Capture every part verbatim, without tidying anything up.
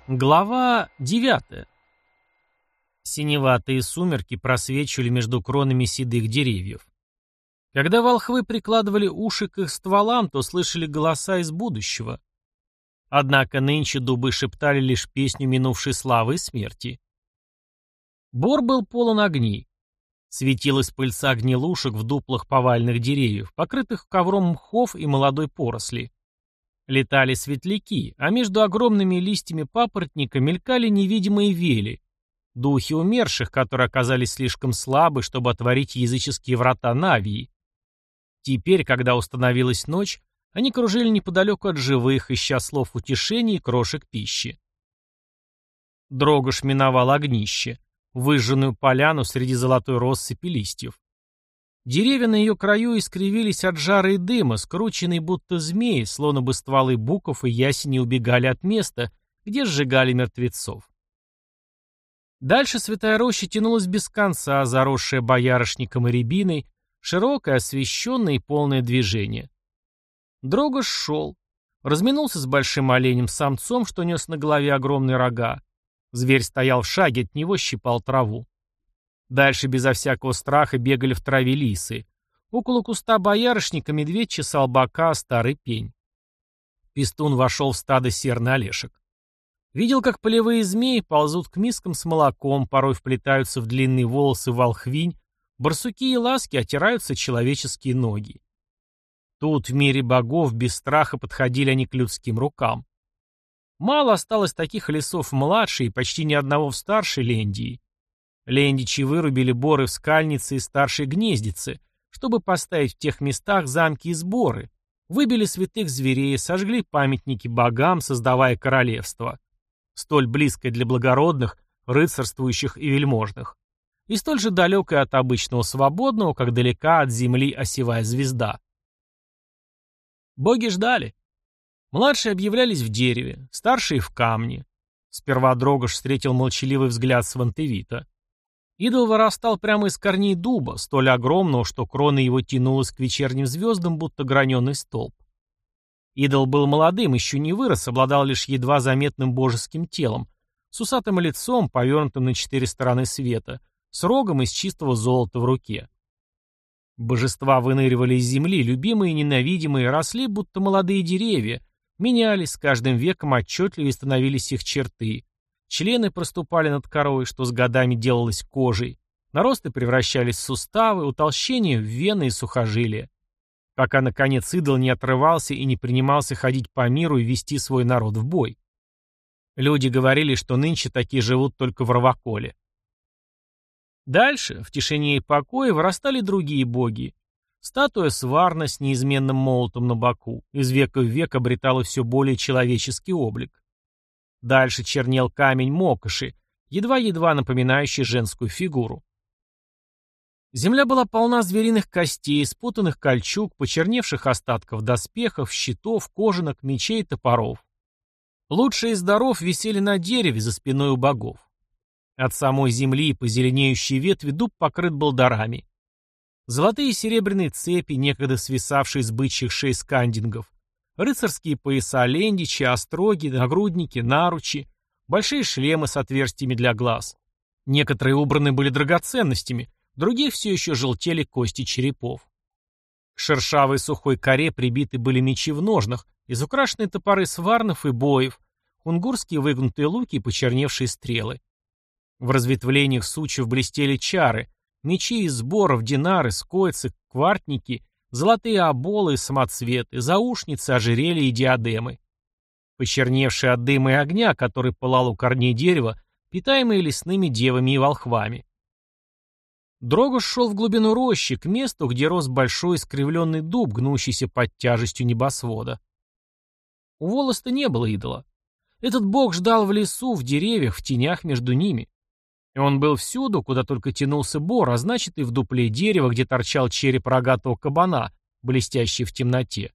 Глава девятая. Синеватые сумерки просвечивали между кронами седых деревьев. Когда волхвы прикладывали уши к их стволам, то слышали голоса из будущего. Однако нынче дубы шептали лишь песню минувшей славы и смерти. Бор был полон огней. Светилась пыльца гнилушек в дуплах поваленных деревьев, покрытых ковром мхов и молодой поросли. Летали светляки, а между огромными листьями папоротника мелькали невидимые вели, духи умерших, которые оказались слишком слабы, чтобы отворить языческие врата Навии. Теперь, когда установилась ночь, они кружили неподалеку от живых, ища слов утешения и крошек пищи. Дрогош миновал огнище, выжженную поляну среди золотой россыпи листьев. Деревья на ее краю искривились от жара и дыма, скрученные будто змеи, словно бы стволы буков и ясени убегали от места, где сжигали мертвецов. Дальше святая роща тянулась без конца, заросшая боярышником и рябиной, широкое, освещенное и полное движение. Дрогош шел, разминулся с большим оленем-самцом, что нес на голове огромные рога. Зверь стоял в шаге от него, щипал траву. Дальше безо всякого страха бегали в траве лисы. Около куста боярышника медведь чесал бока о старый пень. Пестун вошел в стадо серный олешек. Видел, как полевые змеи ползут к мискам с молоком, порой вплетаются в длинные волосы волхвинь, барсуки и ласки отираются человеческие ноги. Тут, в мире богов, без страха подходили они к людским рукам. Мало осталось таких лесов в младшей и почти ни одного в старшей Лендии. Лендичи вырубили боры в скальнице и старшей гнездице, чтобы поставить в тех местах замки и сборы, выбили святых зверей, сожгли памятники богам, создавая королевство, столь близкое для благородных, рыцарствующих и вельможных, и столь же далекое от обычного свободного, как далека от земли осевая звезда. Боги ждали. Младшие объявлялись в дереве, старшие в камне. Сперва Дрогош встретил молчаливый взгляд Свантевита. Идол вырастал прямо из корней дуба, столь огромного, что крона его тянулась к вечерним звездам, будто граненый столб. Идол был молодым, еще не вырос, обладал лишь едва заметным божеским телом, с усатым лицом, повернутым на четыре стороны света, с рогом из чистого золота в руке. Божества выныривали из земли, любимые и ненавидимые, росли, будто молодые деревья, менялись, с каждым веком отчетливее становились их черты. Члены проступали над корой, что с годами делалось кожей. Наросты превращались в суставы, утолщения в вены и сухожилия. Пока, наконец, идол не отрывался и не принимался ходить по миру и вести свой народ в бой. Люди говорили, что нынче такие живут только в Раваколе. Дальше, в тишине и покое, вырастали другие боги. Статуя Сварна с неизменным молотом на боку из века в век обретала все более человеческий облик. Дальше чернел камень Мокоши, едва-едва напоминающий женскую фигуру. Земля была полна звериных костей, спутанных кольчуг, почерневших остатков доспехов, щитов, кожанок, мечей и топоров. Лучшие из даров висели на дереве за спиной у богов. От самой земли по зеленеющей ветви дуб покрыт был дарами. Золотые и серебряные цепи, некогда свисавшие с бычьих шей скандингов, рыцарские пояса лендичи, остроги, нагрудники, наручи, большие шлемы с отверстиями для глаз. Некоторые убраны были драгоценностями, другие все еще желтели кости черепов. К шершавой сухой коре прибиты были мечи в ножнах, изукрашенные топоры сварнов и боев, хунгурские выгнутые луки и почерневшие стрелы. В разветвлениях сучьев блестели чары, мечи из сборов, динары, скойцы, квартники, золотые оболы и самоцветы, заушницы, ожерелья и диадемы. Почерневшие от дыма и огня, который пылал у корней дерева, питаемые лесными девами и волхвами. Дрогош шел в глубину рощи, к месту, где рос большой искривленный дуб, гнущийся под тяжестью небосвода. У Волоста не было идола. Этот бог ждал в лесу, в деревьях, в тенях между ними. И он был всюду, куда только тянулся бор, а значит и в дупле дерева, где торчал череп рогатого кабана, блестящий в темноте.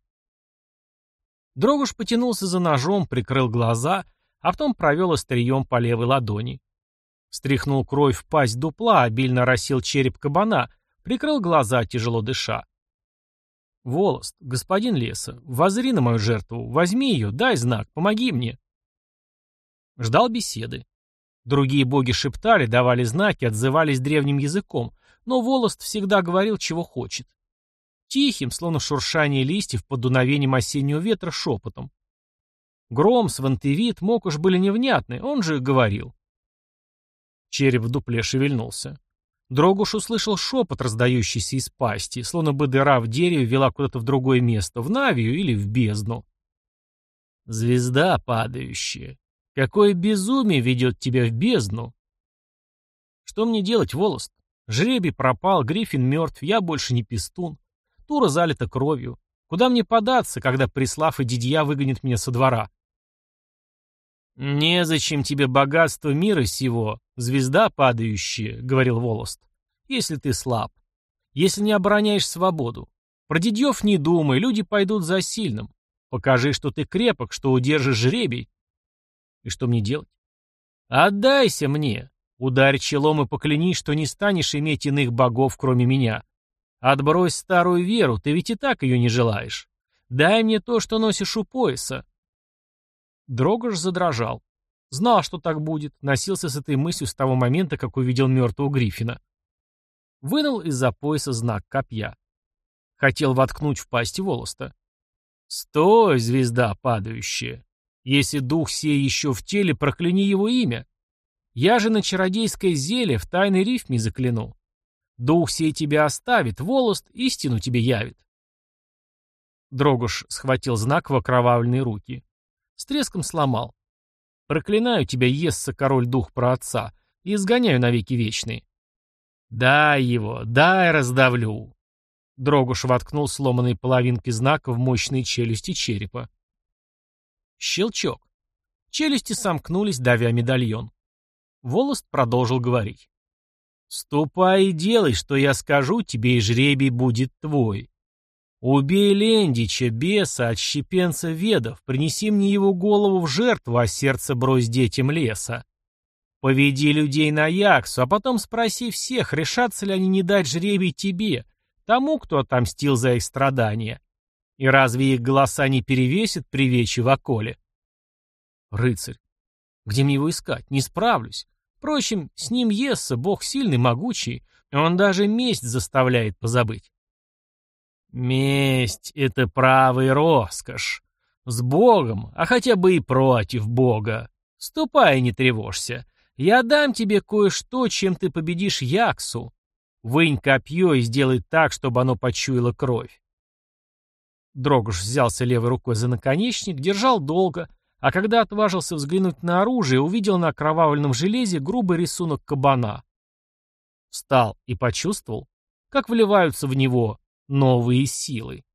Дрогош потянулся за ножом, прикрыл глаза, а потом провел острием по левой ладони. Стряхнул кровь в пасть дупла, обильно оросил череп кабана, прикрыл глаза, тяжело дыша. «Волост, господин леса, воззри на мою жертву, возьми ее, дай знак, помоги мне». Ждал беседы. Другие боги шептали, давали знаки, отзывались древним языком, но Волост всегда говорил, чего хочет. Тихим, словно шуршание листьев под дуновением осеннего ветра, шепотом. Гром, Свантевит, Мокуш были невнятны, он же говорил. Череп в дупле шевельнулся. Дрогуш услышал шепот, раздающийся из пасти, словно бы дыра в дереве вела куда-то в другое место, в Навию или в бездну. «Звезда падающая, какое безумие ведет тебя в бездну!» «Что мне делать, Волост? Жребий пропал, Гриффин мертв, я больше не пестун. Тура залита кровью. Куда мне податься, когда Преслав и Дидья выгонят меня со двора?» «Незачем тебе богатство мира сего, звезда падающая», — говорил Волост, — «если ты слаб, если не обороняешь свободу. Про Дидьев не думай, люди пойдут за сильным. Покажи, что ты крепок, что удержишь жребий». «И что мне делать?» «Отдайся мне, ударь челом и поклянись, что не станешь иметь иных богов, кроме меня. Отбрось старую веру, ты ведь и так ее не желаешь. Дай мне то, что носишь у пояса». Дрогош задрожал. Знал, что так будет, носился с этой мыслью с того момента, как увидел мертвого Гриффина. Вынул из-за пояса знак копья. Хотел воткнуть в пасть Волоста. «Стой, звезда падающая! Если дух сей еще в теле, прокляни его имя. Я же на чародейское зелье в тайной рифме закляну. Дух сей тебя оставит, Волост истину тебе явит». Дрогош схватил знак в окровавленные руки. С треском сломал. «Проклинаю тебя, Есса, король-дух праотца, и изгоняю навеки вечные». «Дай его, дай раздавлю». Дрогуш воткнул сломанные половинки знака в мощные челюсти черепа. Щелчок. Челюсти сомкнулись, давя медальон. Волост продолжил говорить. «Ступай и делай, что я скажу тебе, и жребий будет твой. Убей Лендича, беса, отщепенца ведов, принеси мне его голову в жертву, а сердце брось детям леса. Поведи людей на Яксу, а потом спроси всех, решатся ли они не дать жребий тебе, тому, кто отомстил за их страдания. И разве их голоса не перевесят при вече в околе?» «Рыцарь, где мне его искать? Не справлюсь. Впрочем, с ним Есса, бог сильный, могучий, он даже месть заставляет позабыть». «Месть — это право и роскошь. С Богом, а хотя бы и против Бога. Ступай и не тревожься. Я дам тебе кое-что, чем ты победишь Яксу. Вынь копье и сделай так, чтобы оно почуяло кровь». Дрогуш взялся левой рукой за наконечник, держал долго, а когда отважился взглянуть на оружие, увидел на окровавленном железе грубый рисунок кабана. Встал и почувствовал, как вливаются в него новые силы.